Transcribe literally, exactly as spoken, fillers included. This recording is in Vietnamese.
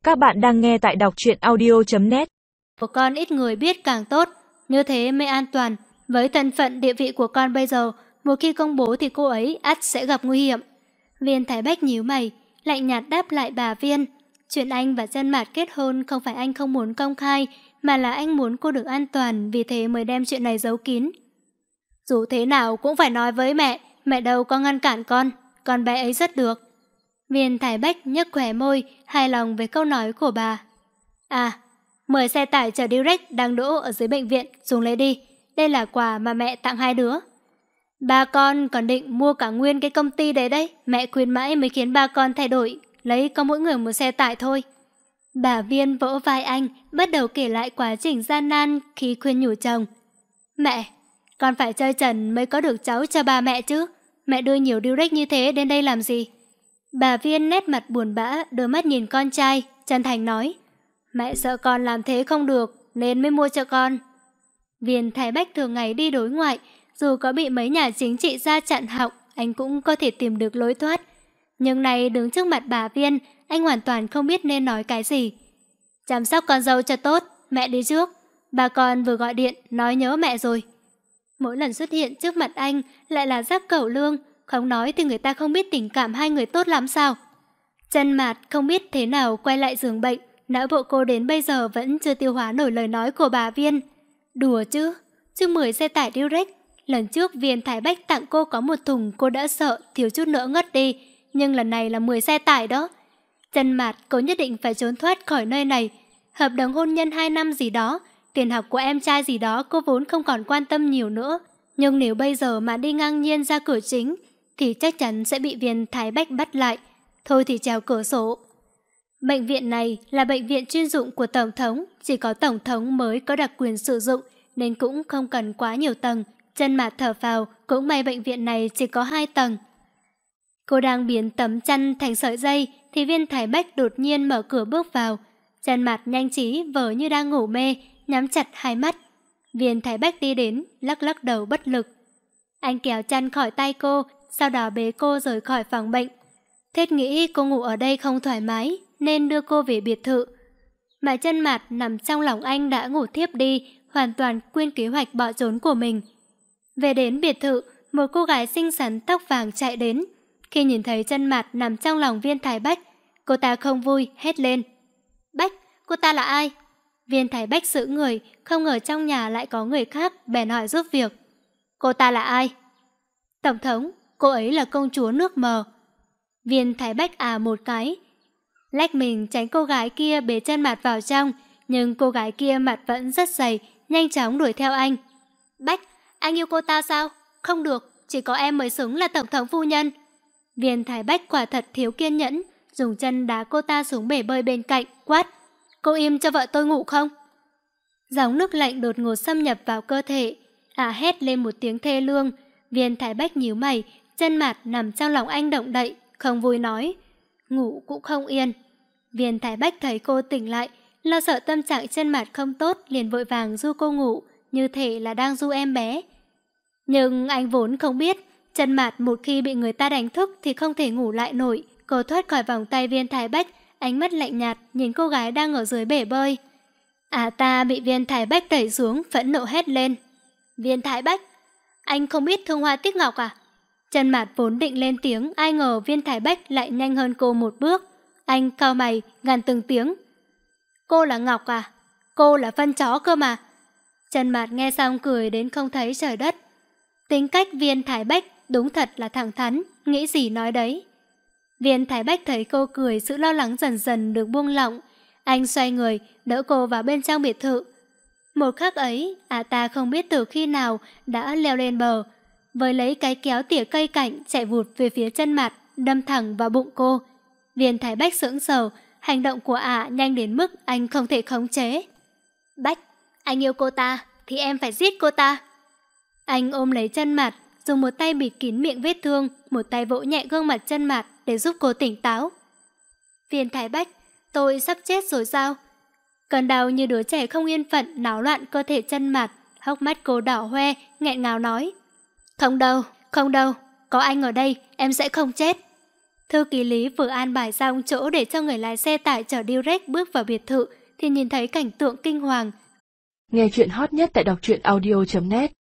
Các bạn đang nghe tại đọc truyện audio chấm net. Của con ít người biết càng tốt, như thế mới an toàn. Với thân phận địa vị của con bây giờ, một khi công bố thì cô ấy ắt sẽ gặp nguy hiểm. Viên Thái Bách nhíu mày, lạnh nhạt đáp lại bà Viên. Chuyện anh và Chân Mạt kết hôn không phải anh không muốn công khai, mà là anh muốn cô được an toàn, vì thế mới đem chuyện này giấu kín. Dù thế nào cũng phải nói với mẹ, mẹ đâu có ngăn cản con, con bé ấy rất được. Viên Thái Bách nhếch khóe môi, hài lòng với câu nói của bà. À, mời xe tải chở Direct đang đỗ ở dưới bệnh viện xuống lấy đi. Đây là quà mà mẹ tặng hai đứa. Ba con còn định mua cả nguyên cái công ty đấy đấy. Mẹ khuyên mãi mới khiến ba con thay đổi, lấy có mỗi người một xe tải thôi. Bà Viên vỗ vai anh, bắt đầu kể lại quá trình gian nan khi khuyên nhủ chồng. Mẹ, con phải chơi trần mới có được cháu cho ba mẹ chứ. Mẹ đưa nhiều Direct như thế đến đây làm gì? Bà Viên nét mặt buồn bã, đôi mắt nhìn con trai, chân thành nói. Mẹ sợ con làm thế không được, nên mới mua cho con. Viên Thái Bách thường ngày đi đối ngoại, dù có bị mấy nhà chính trị ra chặn họng, anh cũng có thể tìm được lối thoát. Nhưng nay đứng trước mặt bà Viên, anh hoàn toàn không biết nên nói cái gì. Chăm sóc con dâu cho tốt, mẹ đi trước. Bà con vừa gọi điện, nói nhớ mẹ rồi. Mỗi lần xuất hiện trước mặt anh lại là Giáp Cẩu Lương, không nói thì người ta không biết tình cảm hai người tốt lắm sao. Chân Mạt không biết thế nào quay lại giường bệnh, não bộ cô đến bây giờ vẫn chưa tiêu hóa nổi lời nói của bà Viên. Đùa chứ, chứ mười xe tải Direct. Lần trước Viên Thái Bách tặng cô có một thùng, cô đã sợ thiếu chút nữa ngất đi, nhưng lần này là mười xe tải đó. Chân Mạt, cô nhất định phải trốn thoát khỏi nơi này. Hợp đồng hôn nhân hai năm gì đó, tiền học của em trai gì đó cô vốn không còn quan tâm nhiều nữa. Nhưng nếu bây giờ mà đi ngang nhiên ra cửa chính thì chắc chắn sẽ bị Viên Thái Bách bắt lại. Thôi thì trèo cửa sổ. Bệnh viện này là bệnh viện chuyên dụng của Tổng thống, chỉ có Tổng thống mới có đặc quyền sử dụng nên cũng không cần quá nhiều tầng. Chân Mạt thở phào, cũng may bệnh viện này chỉ có hai tầng. Cô đang biến tấm chăn thành sợi dây thì Viên Thái Bách đột nhiên mở cửa bước vào. Chân Mạt nhanh trí vờ như đang ngủ mê, nhắm chặt hai mắt. Viên Thái Bách đi đến, lắc lắc đầu bất lực. Anh kéo chăn khỏi tay cô, sau đó bế cô rời khỏi phòng bệnh. Thiết nghĩ cô ngủ ở đây không thoải mái nên đưa cô về biệt thự. Mà Chân Mạt nằm trong lòng anh đã ngủ thiếp đi, hoàn toàn quên kế hoạch bỏ trốn của mình. Về đến biệt thự, một cô gái xinh xắn tóc vàng chạy đến. Khi nhìn thấy Chân Mạt nằm trong lòng Viên Thái Bách, cô ta không vui, hét lên. Bách, cô ta là ai? Viên Thái Bách sững người, không ngờ trong nhà lại có người khác, bèn hỏi giúp việc. Cô ta là ai? Tổng thống, cô ấy là công chúa nước mờ. Viên Thái Bách à một cái, lách mình tránh cô gái kia bế Chân Mạt vào trong, nhưng cô gái kia mặt vẫn rất dày, nhanh chóng đuổi theo anh. Bách, anh yêu cô ta sao? Không được, chỉ có em mới xứng là tổng thống phu nhân. Viên Thái Bách quả thật thiếu kiên nhẫn, dùng chân đá cô ta xuống bể bơi bên cạnh, quát. Cô im cho vợ tôi ngủ không? Dòng nước lạnh đột ngột xâm nhập vào cơ thể, ả hét lên một tiếng thê lương. Viên Thái Bách nhíu mày, Chân Mạt nằm trong lòng anh động đậy, không vui nói. Ngủ cũng không yên. Viên Thái Bách thấy cô tỉnh lại, lo sợ tâm trạng Chân Mạt không tốt, liền vội vàng du cô ngủ, như thể là đang du em bé. Nhưng anh vốn không biết, Chân Mạt một khi bị người ta đánh thức thì không thể ngủ lại nổi. Cô thoát khỏi vòng tay Viên Thái Bách, ánh mắt lạnh nhạt nhìn cô gái đang ở dưới bể bơi. À ta bị Viên Thái Bách đẩy xuống, phẫn nộ hét lên. Viên Thái Bách, anh không biết thương hoa tiếc ngọc à? Chân Mạt vốn định lên tiếng, ai ngờ Viên Thái Bách lại nhanh hơn cô một bước. Anh cau mày, gằn từng tiếng. Cô là Ngọc à? Cô là phân chó cơ mà. Chân Mạt nghe xong cười đến không thấy trời đất. Tính cách Viên Thái Bách đúng thật là thẳng thắn, nghĩ gì nói đấy. Viên Thái Bách thấy cô cười, sự lo lắng dần dần được buông lỏng. Anh xoay người, đỡ cô vào bên trong biệt thự. Một khắc ấy, à ta không biết từ khi nào đã leo lên bờ, với lấy cái kéo tỉa cây cảnh chạy vụt về phía Chân Mạt, đâm thẳng vào bụng cô. Viên Thái Bách sững sờ, hành động của ả nhanh đến mức anh không thể khống chế. Bách, anh yêu cô ta, thì em phải giết cô ta. Anh ôm lấy Chân Mạt, dùng một tay bịt kín miệng vết thương, một tay vỗ nhẹ gương mặt Chân Mạt để giúp cô tỉnh táo. Viên Thái Bách, tôi sắp chết rồi sao? Cơn đau như đứa trẻ không yên phận náo loạn cơ thể Chân Mạt, hốc mắt cô đỏ hoe, nghẹn ngào nói. Không đâu, không đâu, có anh ở đây, em sẽ không chết. Thư ký Lý vừa an bài xong chỗ để cho người lái xe tải chở Direct bước vào biệt thự thì nhìn thấy cảnh tượng kinh hoàng. Nghe chuyện hot nhất tại đọc truyện audio chấm net.